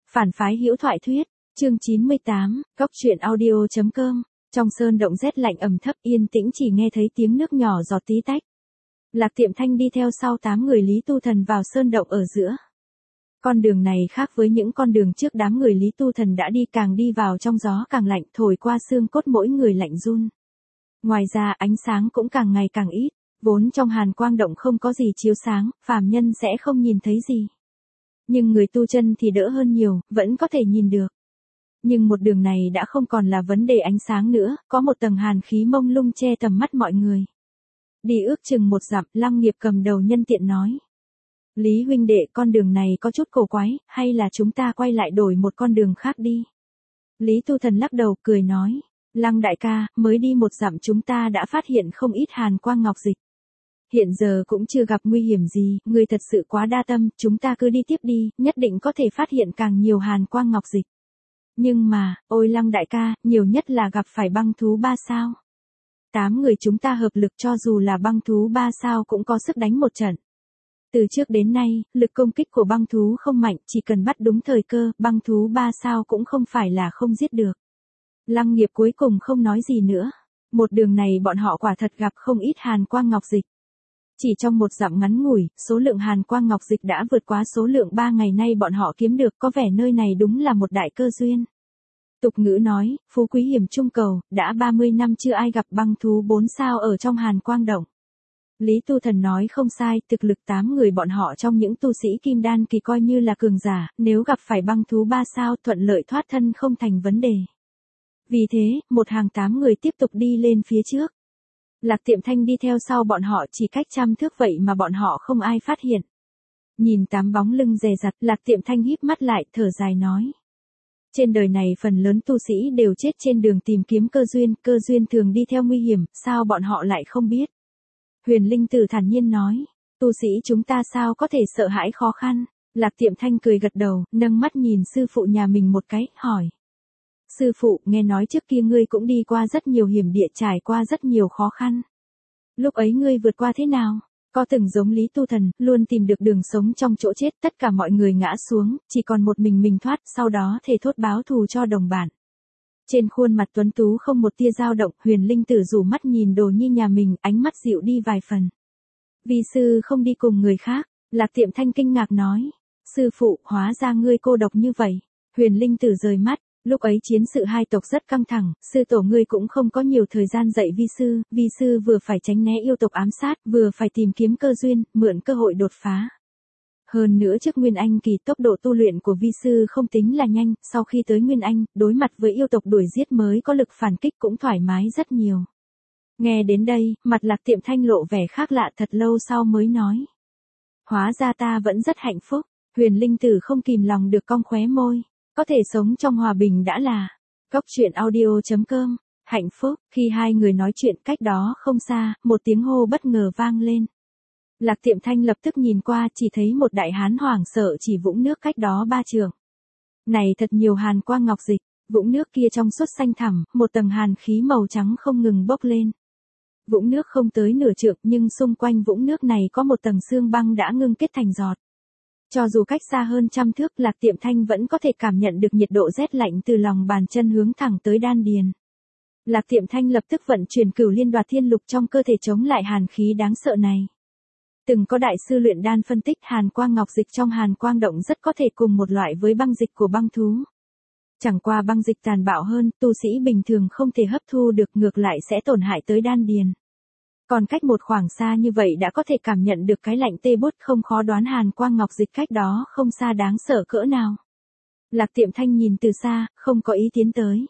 Phản phái hữu thoại thuyết, chương 98, góc truyện audio.com. Trong sơn động rét lạnh ẩm thấp yên tĩnh chỉ nghe thấy tiếng nước nhỏ giọt tí tách. Lạc Tiệm Thanh đi theo sau 8 người Lý Tu Thần vào sơn động ở giữa. Con đường này khác với những con đường trước đám người Lý Tu Thần đã đi, càng đi vào trong gió càng lạnh, thổi qua xương cốt mỗi người lạnh run. Ngoài ra ánh sáng cũng càng ngày càng ít, vốn trong Hàn Quang động không có gì chiếu sáng, phàm nhân sẽ không nhìn thấy gì. Nhưng người tu chân thì đỡ hơn nhiều, vẫn có thể nhìn được. Nhưng một đường này đã không còn là vấn đề ánh sáng nữa, có một tầng hàn khí mông lung che tầm mắt mọi người. Đi ước chừng 1 dặm, Lăng Nghiệp cầm đầu nhân tiện nói. Lý huynh đệ, con đường này có chút cổ quái, hay là chúng ta quay lại đổi một con đường khác đi. Lý Tu Thần lắc đầu, cười nói. Lăng đại ca, mới đi 1 dặm chúng ta đã phát hiện không ít hàn quang ngọc dịch. Hiện giờ cũng chưa gặp nguy hiểm gì, người thật sự quá đa tâm, chúng ta cứ đi tiếp đi, nhất định có thể phát hiện càng nhiều hàn quang ngọc dịch. Nhưng mà, ôi Lăng đại ca, nhiều nhất là gặp phải băng thú 3 sao. 8 người chúng ta hợp lực cho dù là băng thú 3 sao cũng có sức đánh một trận. Từ trước đến nay, lực công kích của băng thú không mạnh, chỉ cần bắt đúng thời cơ, băng thú 3 sao cũng không phải là không giết được. Lăng Nghiệp cuối cùng không nói gì nữa. Một đường này bọn họ quả thật gặp không ít hàn quang ngọc dịch. Chỉ trong 1 dặm ngắn ngủi, số lượng hàn quang ngọc dịch đã vượt quá số lượng 3 ngày nay bọn họ kiếm được, có vẻ nơi này đúng là một đại cơ duyên. Tục ngữ nói, phú quý hiểm trung cầu, đã 30 năm chưa ai gặp băng thú 4 sao ở trong Hàn Quang động. Lý Tu Thần nói không sai, thực lực 8 người bọn họ trong những tu sĩ kim đan kỳ coi như là cường giả, nếu gặp phải băng thú 3 sao thuận lợi thoát thân không thành vấn đề. Vì thế, một hàng 8 người tiếp tục đi lên phía trước. Lạc Tiệm Thanh đi theo sau bọn họ chỉ cách 100 thước vậy mà bọn họ không ai phát hiện. Nhìn 8 bóng lưng dè dặt, Lạc Tiệm Thanh híp mắt lại, thở dài nói. Trên đời này phần lớn tu sĩ đều chết trên đường tìm kiếm cơ duyên thường đi theo nguy hiểm, sao bọn họ lại không biết. Huyền Linh Tử thản nhiên nói, tu sĩ chúng ta sao có thể sợ hãi khó khăn. Lạc Tiệm Thanh cười gật đầu, nâng mắt nhìn sư phụ nhà mình một cái, hỏi. Sư phụ, nghe nói trước kia ngươi cũng đi qua rất nhiều hiểm địa, trải qua rất nhiều khó khăn. Lúc ấy ngươi vượt qua thế nào? Có từng giống Lý Tu Thần, luôn tìm được đường sống trong chỗ chết, tất cả mọi người ngã xuống, chỉ còn một mình thoát, sau đó thề thốt báo thù cho đồng bạn. Trên khuôn mặt tuấn tú không một tia dao động, Huyền Linh Tử rủ mắt nhìn Đồ Nhi nhà mình, ánh mắt dịu đi vài phần. Vi sư không đi cùng người khác, Lạc Tiệm Thanh kinh ngạc nói. Sư phụ, hóa ra ngươi cô độc như vậy. Huyền Linh Tử rời mắt. Lúc ấy chiến sự hai tộc rất căng thẳng, sư tổ ngươi cũng không có nhiều thời gian dạy vi sư vừa phải tránh né yêu tộc ám sát, vừa phải tìm kiếm cơ duyên, mượn cơ hội đột phá. Hơn nữa trước Nguyên Anh kỳ tốc độ tu luyện của vi sư không tính là nhanh, sau khi tới Nguyên Anh, đối mặt với yêu tộc đuổi giết mới có lực phản kích cũng thoải mái rất nhiều. Nghe đến đây, mặt Lạc Tiệm Thanh lộ vẻ khác lạ, thật lâu sau mới nói. Hóa ra ta vẫn rất hạnh phúc. Huyền Linh Tử không kìm lòng được cong khóe môi. Có thể sống trong hòa bình đã là góc truyện audio.com. Hạnh phúc. Khi hai người nói chuyện cách đó không xa, một tiếng hô bất ngờ vang lên. Lạc Tiệm Thanh lập tức nhìn qua, chỉ thấy một đại hán hoảng sợ chỉ vũng nước cách đó 3 trượng. Này thật nhiều hàn quang ngọc dịch, vũng nước kia trong suốt xanh thẳm, một tầng hàn khí màu trắng không ngừng bốc lên. Vũng nước không tới nửa trượng nhưng xung quanh vũng nước này có một tầng xương băng đã ngưng kết thành giọt. Cho dù cách xa hơn 100 thước, Lạc Tiệm Thanh vẫn có thể cảm nhận được nhiệt độ rét lạnh từ lòng bàn chân hướng thẳng tới đan điền. Lạc Tiệm Thanh lập tức vận chuyển Cửu Liên Đoạt Thiên Lục trong cơ thể chống lại hàn khí đáng sợ này. Từng có đại sư luyện đan phân tích hàn quang ngọc dịch trong Hàn Quang động rất có thể cùng một loại với băng dịch của băng thú. Chẳng qua băng dịch tàn bạo hơn, tu sĩ bình thường không thể hấp thu được, ngược lại sẽ tổn hại tới đan điền. Còn cách một khoảng xa như vậy đã có thể cảm nhận được cái lạnh tê bút, không khó đoán hàn quang ngọc dịch cách đó không xa đáng sợ cỡ nào. Lạc Tiệm Thanh nhìn từ xa, không có ý tiến tới.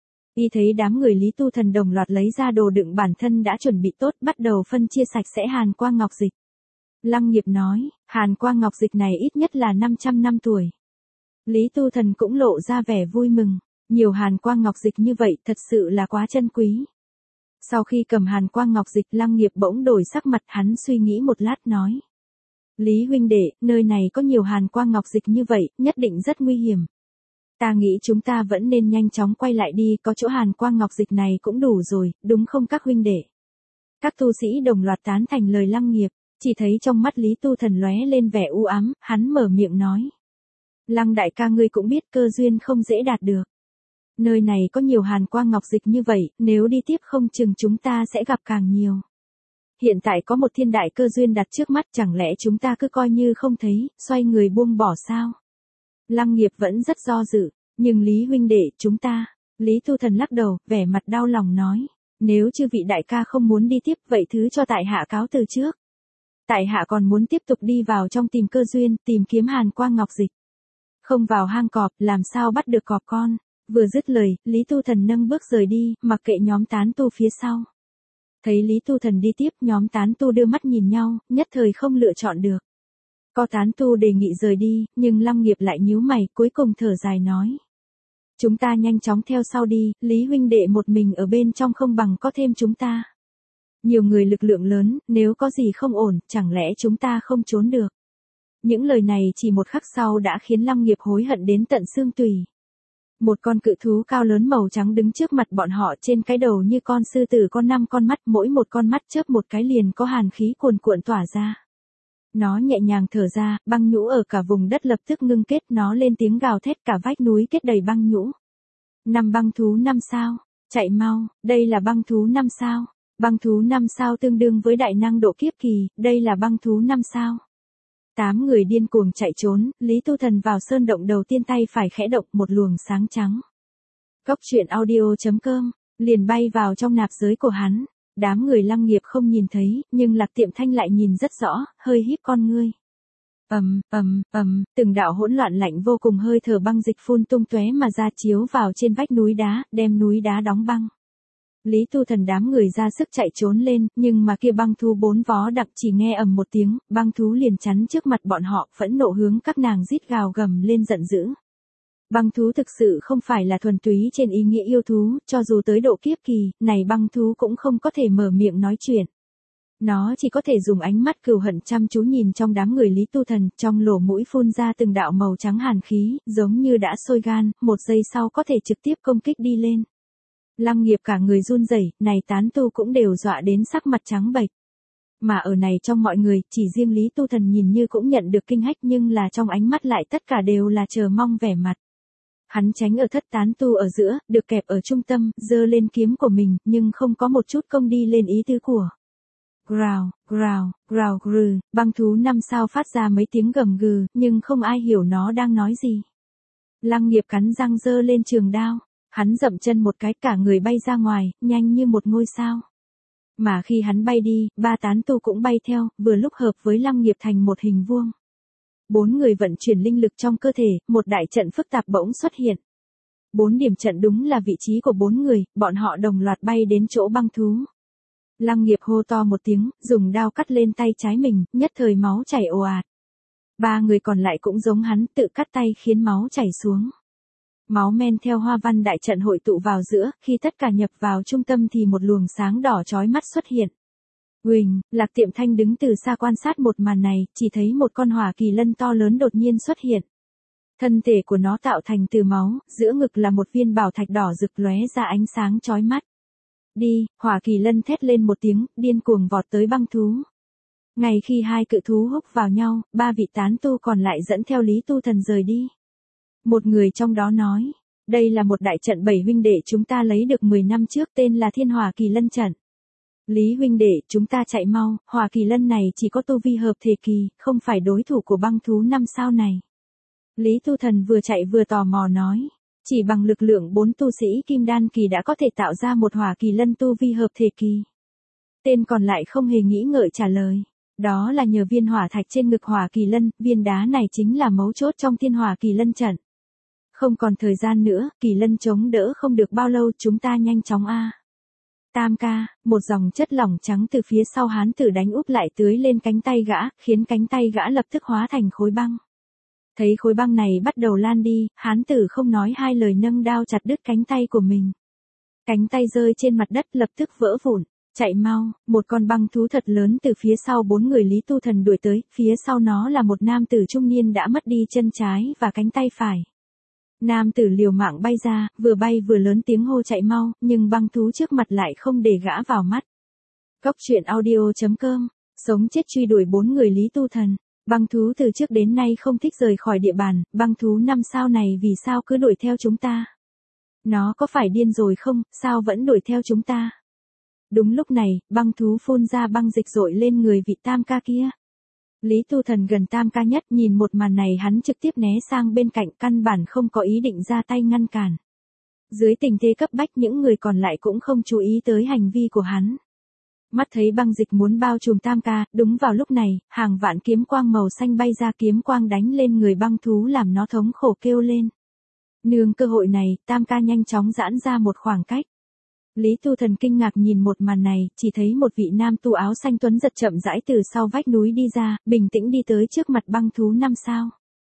Y thấy đám người Lý Tu Thần đồng loạt lấy ra đồ đựng bản thân đã chuẩn bị tốt, bắt đầu phân chia sạch sẽ hàn quang ngọc dịch. Lăng Nghiệp nói, hàn quang ngọc dịch này ít nhất là 500 năm tuổi. Lý Tu Thần cũng lộ ra vẻ vui mừng, nhiều hàn quang ngọc dịch như vậy thật sự là quá chân quý. Sau khi cầm hàn quang ngọc dịch, Lăng Nghiệp bỗng đổi sắc mặt, hắn suy nghĩ một lát nói. Lý huynh đệ, nơi này có nhiều hàn quang ngọc dịch như vậy, nhất định rất nguy hiểm. Ta nghĩ chúng ta vẫn nên nhanh chóng quay lại đi, có chỗ hàn quang ngọc dịch này cũng đủ rồi, đúng không các huynh đệ? Các tu sĩ đồng loạt tán thành lời Lăng Nghiệp, chỉ thấy trong mắt Lý Tu Thần lóe lên vẻ u ám, hắn mở miệng nói. Lăng đại ca ngươi cũng biết cơ duyên không dễ đạt được. Nơi này có nhiều hàn quang ngọc dịch như vậy, nếu đi tiếp không chừng chúng ta sẽ gặp càng nhiều. Hiện tại có một thiên đại cơ duyên đặt trước mắt, chẳng lẽ chúng ta cứ coi như không thấy, xoay người buông bỏ sao? Lăng Nghiệp vẫn rất do dự, nhưng Lý huynh đệ chúng ta, Lý Tu Thần lắc đầu, vẻ mặt đau lòng nói, nếu chư vị đại ca không muốn đi tiếp vậy thứ cho tại hạ cáo từ trước. Tại hạ còn muốn tiếp tục đi vào trong tìm cơ duyên, tìm kiếm hàn quang ngọc dịch. Không vào hang cọp, làm sao bắt được cọp con? Vừa dứt lời, Lý Tu Thần nâng bước rời đi, mặc kệ nhóm tán tu phía sau. Thấy Lý Tu Thần đi tiếp, nhóm tán tu đưa mắt nhìn nhau, nhất thời không lựa chọn được. Có tán tu đề nghị rời đi, nhưng Lăng Nghiệp lại nhíu mày, cuối cùng thở dài nói. Chúng ta nhanh chóng theo sau đi, Lý huynh đệ một mình ở bên trong không bằng có thêm chúng ta. Nhiều người lực lượng lớn, nếu có gì không ổn, chẳng lẽ chúng ta không trốn được. Những lời này chỉ một khắc sau đã khiến Lăng Nghiệp hối hận đến tận xương tủy. Một con cự thú cao lớn màu trắng đứng trước mặt bọn họ, trên cái đầu như con sư tử có 5 con mắt, mỗi một con mắt chớp một cái liền có hàn khí cuồn cuộn tỏa ra. Nó nhẹ nhàng thở ra, băng nhũ ở cả vùng đất lập tức ngưng kết, nó lên tiếng gào thét, cả vách núi kết đầy băng nhũ. 5 băng thú 5 sao, chạy mau, đây là băng thú 5 sao. Băng thú 5 sao tương đương với đại năng độ kiếp kỳ, đây là băng thú 5 sao. 8 người điên cuồng chạy trốn, Lý Tu Thần vào sơn động đầu tiên tay phải khẽ động, một luồng sáng trắng. Cốc truyện audio.com, liền bay vào trong nạp giới của hắn. Đám người Lăng Nghiệp không nhìn thấy, nhưng Lạc Tiệm Thanh lại nhìn rất rõ, hơi híp con ngươi. Từng đạo hỗn loạn lạnh vô cùng hơi thở băng dịch phun tung tóe mà ra chiếu vào trên vách núi đá, đem núi đá đóng băng. Lý Tu Thần đám người ra sức chạy trốn lên, nhưng mà kia băng thú 4 vó đặc chỉ nghe ầm một tiếng, băng thú liền chắn trước mặt bọn họ, phẫn nộ hướng các nàng rít gào gầm lên giận dữ. Băng thú thực sự không phải là thuần túy trên ý nghĩa yêu thú, cho dù tới độ kiếp kỳ, này băng thú cũng không có thể mở miệng nói chuyện. Nó chỉ có thể dùng ánh mắt cừu hận chăm chú nhìn trong đám người Lý Tu Thần, trong lỗ mũi phun ra từng đạo màu trắng hàn khí, giống như đã sôi gan, một giây sau có thể trực tiếp công kích đi lên. Lăng Nghiệp cả người run rẩy, này tán tu cũng đều dọa đến sắc mặt trắng bệch. Mà ở này trong mọi người, chỉ riêng Lý Tu Thần nhìn như cũng nhận được kinh hách, nhưng là trong ánh mắt lại tất cả đều là chờ mong vẻ mặt. Hắn tránh ở thất tán tu ở giữa, được kẹp ở trung tâm, giơ lên kiếm của mình, nhưng không có một chút công đi lên ý tứ của. Growl, grừ, băng thú 5 sao phát ra mấy tiếng gầm gừ, nhưng không ai hiểu nó đang nói gì. Lăng Nghiệp cắn răng giơ lên trường đao. Hắn dậm chân một cái, cả người bay ra ngoài, nhanh như một ngôi sao. Mà khi hắn bay đi, 3 tán tu cũng bay theo, vừa lúc hợp với Lăng Nghiệp thành một hình vuông. 4 người vận chuyển linh lực trong cơ thể, một đại trận phức tạp bỗng xuất hiện. 4 điểm trận đúng là vị trí của 4 người, bọn họ đồng loạt bay đến chỗ băng thú. Lăng Nghiệp hô to một tiếng, dùng đao cắt lên tay trái mình, nhất thời máu chảy ồ ạt. 3 người còn lại cũng giống hắn, tự cắt tay khiến máu chảy xuống. Máu men theo hoa văn đại trận hội tụ vào giữa, khi tất cả nhập vào trung tâm thì một luồng sáng đỏ chói mắt xuất hiện. Huỳnh, Lạc Tiệm Thanh đứng từ xa quan sát một màn này, chỉ thấy một con hỏa kỳ lân to lớn đột nhiên xuất hiện. Thân thể của nó tạo thành từ máu, giữa ngực là một viên bảo thạch đỏ rực lóe ra ánh sáng chói mắt. Đi, hỏa kỳ lân thét lên một tiếng, điên cuồng vọt tới băng thú. Ngay khi hai cự thú húc vào nhau, 3 vị tán tu còn lại dẫn theo Lý Tu Thần rời đi. Một người trong đó nói, đây là một đại trận 7 huynh đệ chúng ta lấy được 10 năm trước, tên là Thiên Hỏa Kỳ Lân trận. Lý huynh đệ, chúng ta chạy mau, hỏa kỳ lân này chỉ có tu vi hợp thể kỳ, không phải đối thủ của băng thú 5 sao này. Lý Tu Thần vừa chạy vừa tò mò nói, chỉ bằng lực lượng 4 tu sĩ kim đan kỳ đã có thể tạo ra một hỏa kỳ lân tu vi hợp thể kỳ. Tên còn lại không hề nghĩ ngợi trả lời. Đó là nhờ viên hỏa thạch trên ngực hỏa kỳ lân, viên đá này chính là mấu chốt trong Thiên Hỏa Kỳ Lân trận. Không còn thời gian nữa, kỳ lân chống đỡ không được bao lâu, chúng ta nhanh chóng a. Tam ca, một dòng chất lỏng trắng từ phía sau hán tử đánh úp lại tưới lên cánh tay gã, khiến cánh tay gã lập tức hóa thành khối băng. Thấy khối băng này bắt đầu lan đi, hán tử không nói hai lời nâng đao chặt đứt cánh tay của mình. Cánh tay rơi trên mặt đất lập tức vỡ vụn. Chạy mau, một con băng thú thật lớn từ phía sau 4 người Lý Tu Thần đuổi tới, phía sau nó là một nam tử trung niên đã mất đi chân trái và cánh tay phải. Nam tử liều mạng bay ra, vừa bay vừa lớn tiếng hô chạy mau, nhưng băng thú trước mặt lại không để gã vào mắt. Cốc truyện audio.com, sống chết truy đuổi 4 người Lý Tu Thần. Băng thú từ trước đến nay không thích rời khỏi địa bàn, băng thú 5 sao này vì sao cứ đuổi theo chúng ta? Nó có phải điên rồi không, sao vẫn đuổi theo chúng ta? Đúng lúc này, băng thú phun ra băng dịch dội lên người vị tam ca kia. Lý Tu Thần gần tam ca nhất, nhìn một màn này hắn trực tiếp né sang bên cạnh, căn bản không có ý định ra tay ngăn cản. Dưới tình thế cấp bách những người còn lại cũng không chú ý tới hành vi của hắn. Mắt thấy băng dịch muốn bao trùm tam ca, đúng vào lúc này, hàng vạn kiếm quang màu xanh bay ra, kiếm quang đánh lên người băng thú làm nó thống khổ kêu lên. Nương cơ hội này, tam ca nhanh chóng giãn ra một khoảng cách. Lý Tu Thần kinh ngạc nhìn một màn này, chỉ thấy một vị nam tu áo xanh tuấn giật chậm rãi từ sau vách núi đi ra, bình tĩnh đi tới trước mặt băng thú 5 sao.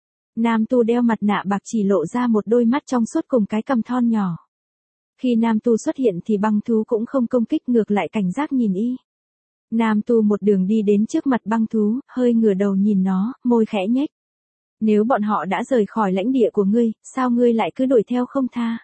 Nam tu đeo mặt nạ bạc chỉ lộ ra một đôi mắt trong suốt cùng cái cằm thon nhỏ. Khi nam tu xuất hiện thì băng thú cũng không công kích, ngược lại cảnh giác nhìn y. Nam tu một đường đi đến trước mặt băng thú, hơi ngửa đầu nhìn nó, môi khẽ nhếch. Nếu bọn họ đã rời khỏi lãnh địa của ngươi, sao ngươi lại cứ đuổi theo không tha?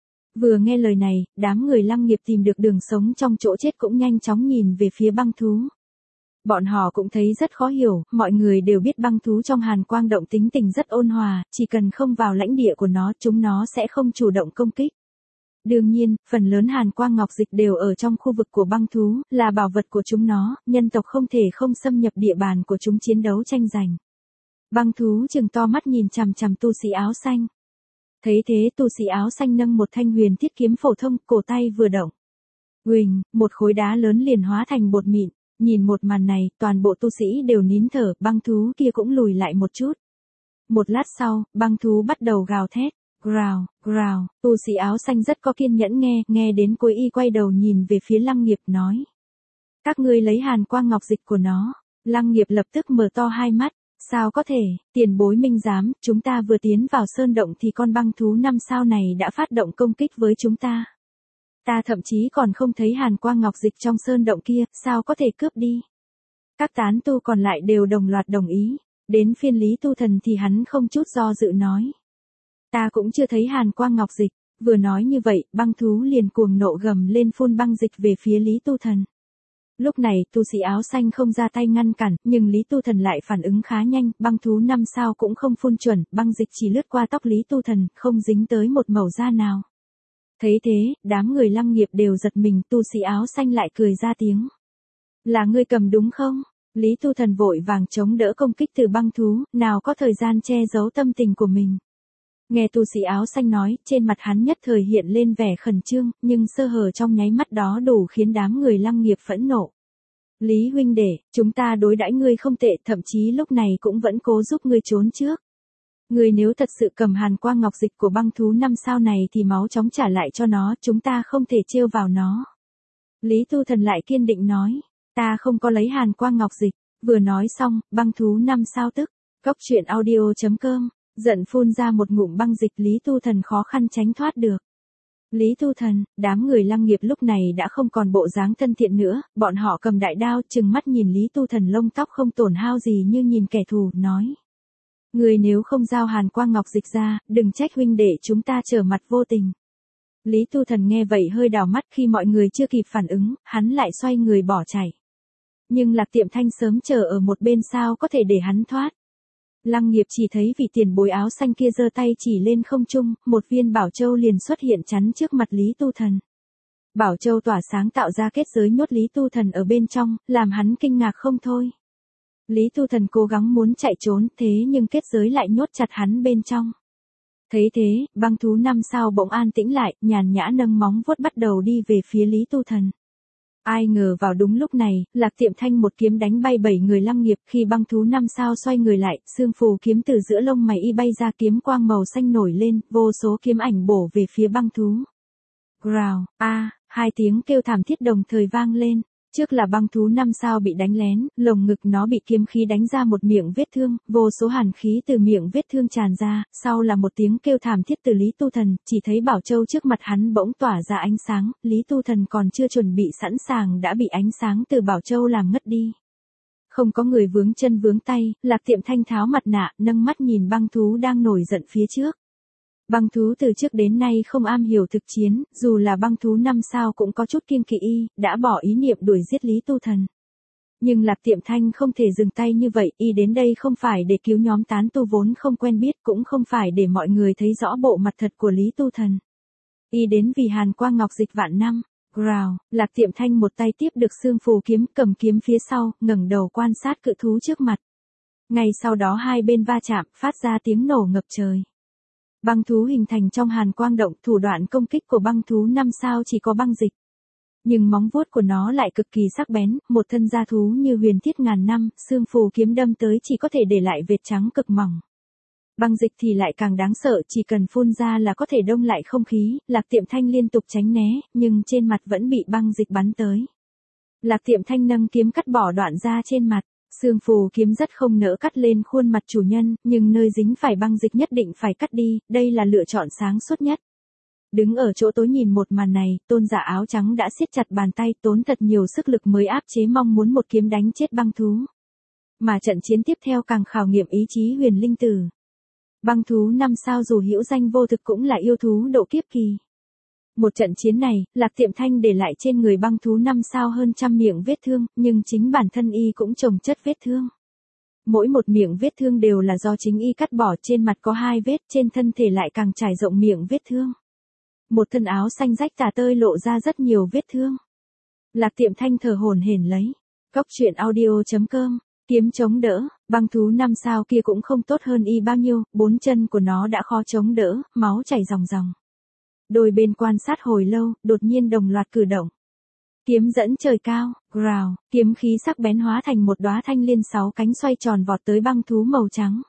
Vừa nghe lời này, đám người Lăng Nghiệp tìm được đường sống trong chỗ chết cũng nhanh chóng nhìn về phía băng thú. Bọn họ cũng thấy rất khó hiểu, mọi người đều biết băng thú trong Hàn Quang Động tính tình rất ôn hòa, chỉ cần không vào lãnh địa của nó, chúng nó sẽ không chủ động công kích. Đương nhiên, phần lớn Hàn Quang Ngọc Dịch đều ở trong khu vực của băng thú, là bảo vật của chúng nó, nhân tộc không thể không xâm nhập địa bàn của chúng chiến đấu tranh giành. Băng thú trừng to mắt nhìn chằm chằm tu sĩ áo xanh. Thấy thế tu sĩ áo xanh nâng một thanh huyền thiết kiếm phổ thông, cổ tay vừa động. Huỳnh, một khối đá lớn liền hóa thành bột mịn. Nhìn một màn này, toàn bộ tu sĩ đều nín thở, băng thú kia cũng lùi lại một chút. Một lát sau, băng thú bắt đầu gào thét. Growl, growl, tu sĩ áo xanh rất có kiên nhẫn nghe đến cuối y quay đầu nhìn về phía Lăng Nghiệp nói. Các ngươi lấy Hàn Quang Ngọc Dịch của nó. Lăng Nghiệp lập tức mở to hai mắt. Sao có thể, tiền bối minh giám, chúng ta vừa tiến vào sơn động thì con băng thú 5 sao này đã phát động công kích với chúng ta. Ta thậm chí còn không thấy Hàn Quang Ngọc Dịch trong sơn động kia, sao có thể cướp đi. Các tán tu còn lại đều đồng loạt đồng ý. Đến phiên Lý Tu Thần thì hắn không chút do dự nói. Ta cũng chưa thấy Hàn Quang Ngọc Dịch. Vừa nói như vậy, băng thú liền cuồng nộ gầm lên phun băng dịch về phía Lý Tu Thần. Lúc này, tu sĩ áo xanh không ra tay ngăn cản, nhưng Lý Tu Thần lại phản ứng khá nhanh, băng thú 5 sao cũng không phun chuẩn, băng dịch chỉ lướt qua tóc Lý Tu Thần, không dính tới một mẩu da nào. Thấy thế, đám người Lăng Nghiệp đều giật mình, tu sĩ áo xanh lại cười ra tiếng. Là ngươi cầm đúng không? Lý Tu Thần vội vàng chống đỡ công kích từ băng thú, nào có thời gian che giấu tâm tình của mình. Nghe tu sĩ áo xanh nói, trên mặt hắn nhất thời hiện lên vẻ khẩn trương, nhưng sơ hở trong nháy mắt đó đủ khiến đám người Lăng Nghiệp phẫn nộ. Lý huynh đệ, chúng ta đối đãi ngươi không tệ, thậm chí lúc này cũng vẫn cố giúp ngươi trốn trước. Ngươi nếu thật sự cầm Hàn Quang Ngọc Dịch của băng thú 5 sao này thì máu chóng trả lại cho nó, chúng ta không thể trêu vào nó. Lý Tu Thần lại kiên định nói, ta không có lấy Hàn Quang Ngọc Dịch. Vừa nói xong, băng thú 5 sao tức, cốc truyện audio.com, giận phun ra một ngụm băng dịch, Lý Tu Thần khó khăn tránh thoát được. Lý Tu Thần, đám người Lăng Nghiệp lúc này đã không còn bộ dáng thân thiện nữa, bọn họ cầm đại đao trừng mắt nhìn Lý Tu Thần lông tóc không tổn hao gì như nhìn kẻ thù, nói. Người nếu không giao Hàn Quang Ngọc Dịch ra, đừng trách huynh đệ chúng ta trở mặt vô tình. Lý Tu Thần nghe vậy hơi đảo mắt, khi mọi người chưa kịp phản ứng, hắn lại xoay người bỏ chạy. Nhưng Lạc Tiệm Thanh sớm chờ ở một bên, sao có thể để hắn thoát. Lăng Nghiệp chỉ thấy vị tiền bối áo xanh kia giơ tay chỉ lên không trung, một viên bảo châu liền xuất hiện chắn trước mặt Lý Tu Thần. Bảo châu tỏa sáng tạo ra kết giới nhốt Lý Tu Thần ở bên trong, làm hắn kinh ngạc không thôi. Lý Tu Thần cố gắng muốn chạy trốn, thế nhưng kết giới lại nhốt chặt hắn bên trong. Thấy thế, băng thú 5 sao bỗng an tĩnh lại, nhàn nhã nâng móng vuốt bắt đầu đi về phía Lý Tu Thần. Ai ngờ vào đúng lúc này, Lạc Tiệm Thanh một kiếm đánh bay 7 người Lăng Nghiệp, khi băng thú 5 sao xoay người lại, xương phù kiếm từ giữa lông mày y bay ra, kiếm quang màu xanh nổi lên, vô số kiếm ảnh bổ về phía băng thú. Growl, hai tiếng kêu thảm thiết đồng thời vang lên. Trước là băng thú 5 sao bị đánh lén, lồng ngực nó bị kiếm khí đánh ra một miệng vết thương, vô số hàn khí từ miệng vết thương tràn ra, sau là một tiếng kêu thảm thiết từ Lý Tu Thần, chỉ thấy bảo châu trước mặt hắn bỗng tỏa ra ánh sáng, Lý Tu Thần còn chưa chuẩn bị sẵn sàng đã bị ánh sáng từ bảo châu làm ngất đi. Không có người vướng chân vướng tay, Lạc Tiệm Thanh tháo mặt nạ, nâng mắt nhìn băng thú đang nổi giận phía trước. Băng thú từ trước đến nay không am hiểu thực chiến, dù là băng thú 5 sao cũng có chút kiêng kỵ y, đã bỏ ý niệm đuổi giết Lý Tu Thần. Nhưng Lạc Tiệm Thanh không thể dừng tay như vậy, y đến đây không phải để cứu nhóm tán tu vốn không quen biết, cũng không phải để mọi người thấy rõ bộ mặt thật của Lý Tu Thần. Y đến vì hàn quang ngọc dịch vạn năm. Growl, Lạc Tiệm Thanh một tay tiếp được xương phù kiếm, cầm kiếm phía sau, ngẩng đầu quan sát cự thú trước mặt. Ngay sau đó hai bên va chạm, phát ra tiếng nổ ngập trời. Băng thú hình thành trong hàn quang động, thủ đoạn công kích của băng thú 5 sao chỉ có băng dịch. Nhưng móng vuốt của nó lại cực kỳ sắc bén, một thân da thú như huyền thiết ngàn năm, xương phù kiếm đâm tới chỉ có thể để lại vệt trắng cực mỏng. Băng dịch thì lại càng đáng sợ, chỉ cần phun ra là có thể đông lại không khí. Lạc Tiệm Thanh liên tục tránh né, nhưng trên mặt vẫn bị băng dịch bắn tới. Lạc Tiệm Thanh nâng kiếm cắt bỏ đoạn da trên mặt. Xương phù kiếm rất không nỡ cắt lên khuôn mặt chủ nhân, nhưng nơi dính phải băng dịch nhất định phải cắt đi, đây là lựa chọn sáng suốt nhất. Đứng ở chỗ tối nhìn một màn này, tôn giả áo trắng đã siết chặt bàn tay, tốn thật nhiều sức lực mới áp chế mong muốn một kiếm đánh chết băng thú. Mà trận chiến tiếp theo càng khảo nghiệm ý chí huyền linh tử. Băng thú 5 sao dù hữu danh vô thực cũng là yêu thú độ kiếp kỳ. Một trận chiến này, Lạc Tiệm Thanh để lại trên người băng thú 5 sao hơn trăm miệng vết thương, nhưng chính bản thân y cũng chồng chất vết thương. Mỗi một miệng vết thương đều là do chính y cắt bỏ, trên mặt có 2 vết, trên thân thể lại càng trải rộng miệng vết thương. Một thân áo xanh rách tả tơi lộ ra rất nhiều vết thương. Lạc Tiệm Thanh thở hổn hển lấy. Cóc truyện audio.com, kiếm chống đỡ, băng thú 5 sao kia cũng không tốt hơn y bao nhiêu, 4 chân của nó đã khó chống đỡ, máu chảy ròng ròng. Đôi bên quan sát hồi lâu, đột nhiên đồng loạt cử động. Kiếm dẫn trời cao, growl, kiếm khí sắc bén hóa thành một đóa thanh liên 6 cánh xoay tròn vọt tới băng thú màu trắng.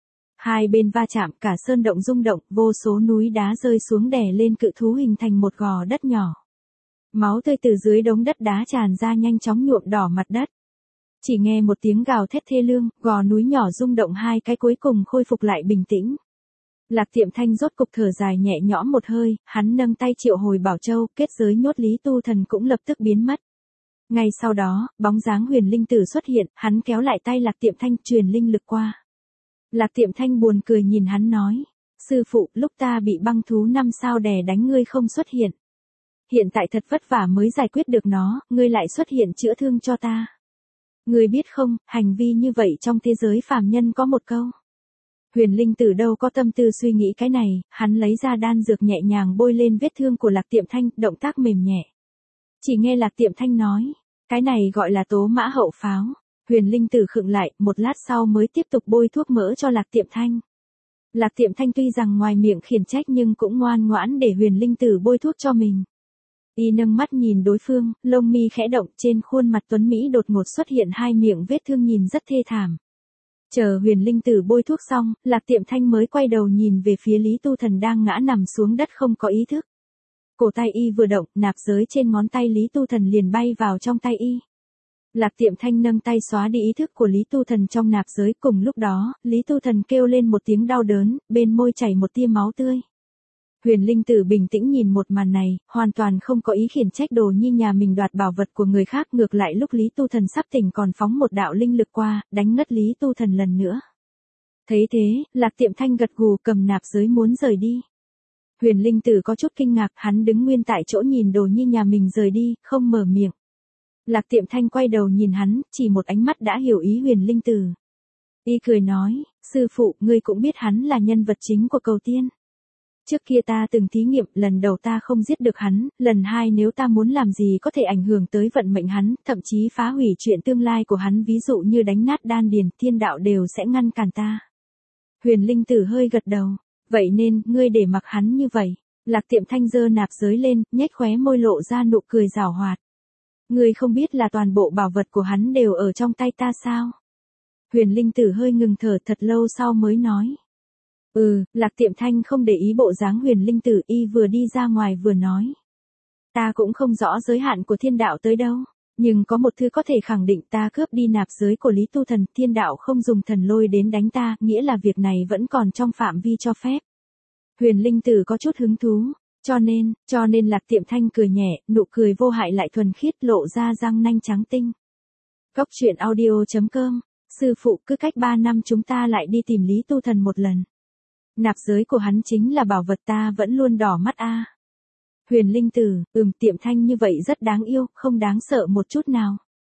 Hai bên va chạm, cả sơn động rung động, vô số núi đá rơi xuống đè lên cự thú hình thành một gò đất nhỏ. Máu tươi từ dưới đống đất đá tràn ra nhanh chóng nhuộm đỏ mặt đất. Chỉ nghe một tiếng gào thét thê lương, gò núi nhỏ rung động hai cái cuối cùng khôi phục lại bình tĩnh. Lạc Tiệm Thanh rốt cục thở dài nhẹ nhõm một hơi, hắn nâng tay triệu hồi Bảo Châu, kết giới nhốt Lý Tu Thần cũng lập tức biến mất. Ngay sau đó, bóng dáng huyền linh tử xuất hiện, hắn kéo lại tay Lạc Tiệm Thanh truyền linh lực qua. Lạc Tiệm Thanh buồn cười nhìn hắn nói, sư phụ, lúc ta bị băng thú 5 sao đè đánh ngươi không xuất hiện. Hiện tại thật vất vả mới giải quyết được nó, ngươi lại xuất hiện chữa thương cho ta. Ngươi biết không, hành vi như vậy trong thế giới phàm nhân có một câu. Huyền linh tử đâu có tâm tư suy nghĩ cái này, hắn lấy ra đan dược nhẹ nhàng bôi lên vết thương của Lạc Tiệm Thanh, động tác mềm nhẹ. Chỉ nghe Lạc Tiệm Thanh nói, cái này gọi là tố mã hậu pháo. Huyền linh tử khựng lại, một lát sau mới tiếp tục bôi thuốc mỡ cho Lạc Tiệm Thanh. Lạc Tiệm Thanh tuy rằng ngoài miệng khiển trách nhưng cũng ngoan ngoãn để huyền linh tử bôi thuốc cho mình. Y nâng mắt nhìn đối phương, lông mi khẽ động, trên khuôn mặt tuấn Mỹ đột ngột xuất hiện hai miệng vết thương nhìn rất thê thảm. Chờ huyền linh tử bôi thuốc xong, Lạc Tiệm Thanh mới quay đầu nhìn về phía Lý Tu Thần đang ngã nằm xuống đất không có ý thức. Cổ tay y vừa động, nạp giới trên ngón tay Lý Tu Thần liền bay vào trong tay y. Lạc Tiệm Thanh nâng tay xóa đi ý thức của Lý Tu Thần trong nạp giới, cùng lúc đó, Lý Tu Thần kêu lên một tiếng đau đớn, bên môi chảy một tia máu tươi. Huyền linh tử bình tĩnh nhìn một màn này, hoàn toàn không có ý khiển trách Đồ Nhi nhà mình đoạt bảo vật của người khác, ngược lại lúc Lý Tu Thần sắp tỉnh còn phóng một đạo linh lực qua, đánh ngất Lý Tu Thần lần nữa. Thấy thế, Lạc Tiệm Thanh gật gù cầm nạp giới muốn rời đi. Huyền linh tử có chút kinh ngạc, hắn đứng nguyên tại chỗ nhìn Đồ Nhi nhà mình rời đi, không mở miệng. Lạc Tiệm Thanh quay đầu nhìn hắn, chỉ một ánh mắt đã hiểu ý huyền linh tử. Y cười nói, sư phụ, ngươi cũng biết hắn là nhân vật chính của cầu tiên. Trước kia ta từng thí nghiệm, lần đầu ta không giết được hắn, lần hai nếu ta muốn làm gì có thể ảnh hưởng tới vận mệnh hắn, thậm chí phá hủy chuyện tương lai của hắn, ví dụ như đánh nát đan điền, thiên đạo đều sẽ ngăn cản ta. Huyền linh tử hơi gật đầu, vậy nên, ngươi để mặc hắn như vậy. Lạc Tiệm Thanh giơ nạp giới lên, nhếch khóe môi lộ ra nụ cười giảo hoạt. Ngươi không biết là toàn bộ bảo vật của hắn đều ở trong tay ta sao? Huyền linh tử hơi ngừng thở, thật lâu sau mới nói. Lạc Tiệm Thanh không để ý bộ dáng huyền linh tử, y vừa đi ra ngoài vừa nói. Ta cũng không rõ giới hạn của thiên đạo tới đâu, nhưng có một thứ có thể khẳng định, ta cướp đi nạp giới của Lý Tu Thần, thiên đạo không dùng thần lôi đến đánh ta, nghĩa là việc này vẫn còn trong phạm vi cho phép. Huyền linh tử có chút hứng thú, cho nên Lạc Tiệm Thanh cười nhẹ, nụ cười vô hại lại thuần khiết, lộ ra răng nanh trắng tinh. Cóc truyện audio.com, sư phụ, cứ cách 3 năm chúng ta lại đi tìm Lý Tu Thần một lần. Nạp giới của hắn chính là bảo vật, ta vẫn luôn đỏ mắt a. Huyền linh tử, Tiệm Thanh như vậy rất đáng yêu, không đáng sợ một chút nào.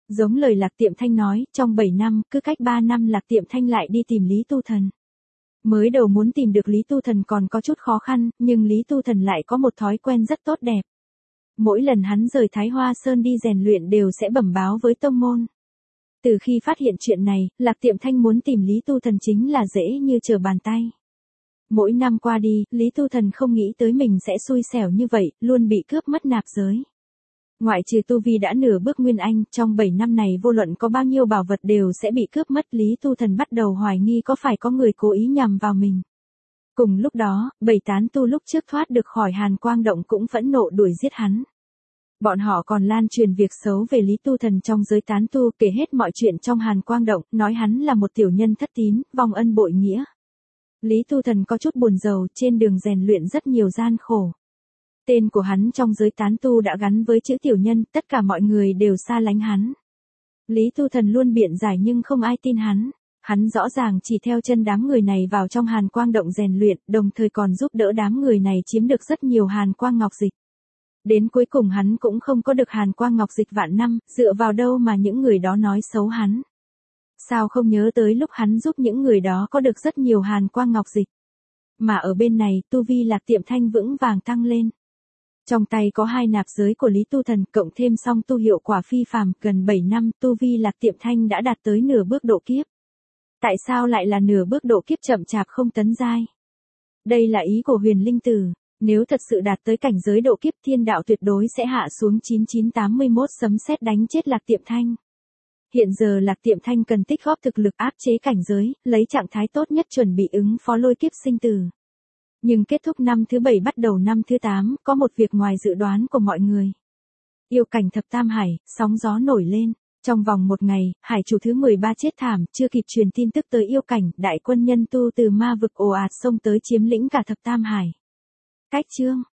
Giống lời Lạc Tiệm Thanh nói, trong 7 năm, cứ cách 3 năm Lạc Tiệm Thanh lại đi tìm Lý Tu Thần. Mới đầu muốn tìm được Lý Tu Thần còn có chút khó khăn, nhưng Lý Tu Thần lại có một thói quen rất tốt đẹp. Mỗi lần hắn rời Thái Hoa Sơn đi rèn luyện đều sẽ bẩm báo với tông môn. Từ khi phát hiện chuyện này, Lạc Tiệm Thanh muốn tìm Lý Tu Thần chính là dễ như trở bàn tay. Mỗi năm qua đi, Lý Tu Thần không nghĩ tới mình sẽ xui xẻo như vậy, luôn bị cướp mất nạp giới. Ngoại trừ tu vi đã nửa bước Nguyên Anh, trong 7 năm này vô luận có bao nhiêu bảo vật đều sẽ bị cướp mất. Lý Tu Thần bắt đầu hoài nghi có phải có người cố ý nhằm vào mình. Cùng lúc đó, 7 tán tu lúc trước thoát được khỏi Hàn Quang Động cũng phẫn nộ đuổi giết hắn. Bọn họ còn lan truyền việc xấu về Lý Tu Thần trong giới tán tu, kể hết mọi chuyện trong Hàn Quang Động, nói hắn là một tiểu nhân thất tín, vong ân bội nghĩa. Lý Tu Thần có chút buồn rầu, trên đường rèn luyện rất nhiều gian khổ. Tên của hắn trong giới tán tu đã gắn với chữ tiểu nhân, tất cả mọi người đều xa lánh hắn. Lý Tu Thần luôn biện giải nhưng không ai tin hắn. Hắn rõ ràng chỉ theo chân đám người này vào trong Hàn Quang Động rèn luyện, đồng thời còn giúp đỡ đám người này chiếm được rất nhiều Hàn Quang Ngọc Dịch. Đến cuối cùng hắn cũng không có được Hàn Quang Ngọc Dịch vạn năm, dựa vào đâu mà những người đó nói xấu hắn. Sao không nhớ tới lúc hắn giúp những người đó có được rất nhiều Hàn Quang Ngọc Dịch. Mà ở bên này, tu vi Lạc Tiệm Thanh vững vàng tăng lên. Trong tay có 2 nạp giới của Lý Tu Thần, cộng thêm song tu hiệu quả phi phàm, gần 7 năm, tu vi Lạc Tiệm Thanh đã đạt tới nửa bước độ kiếp. Tại sao lại là nửa bước độ kiếp chậm chạp không tấn giai? Đây là ý của Huyền Linh Tử, nếu thật sự đạt tới cảnh giới độ kiếp thiên đạo tuyệt đối sẽ hạ xuống 9981 sấm sét đánh chết Lạc Tiệm Thanh. Hiện giờ Lạc Tiệm Thanh cần tích góp thực lực áp chế cảnh giới, lấy trạng thái tốt nhất chuẩn bị ứng phó lôi kiếp sinh tử. Nhưng kết thúc năm thứ 7 bắt đầu năm thứ 8, có một việc ngoài dự đoán của mọi người. Yêu cảnh thập tam hải, sóng gió nổi lên. Trong vòng một ngày, hải chủ thứ 13 chết thảm, chưa kịp truyền tin tức tới yêu cảnh, đại quân nhân tu từ ma vực ồ ạt xông tới chiếm lĩnh cả thập tam hải. Cách chương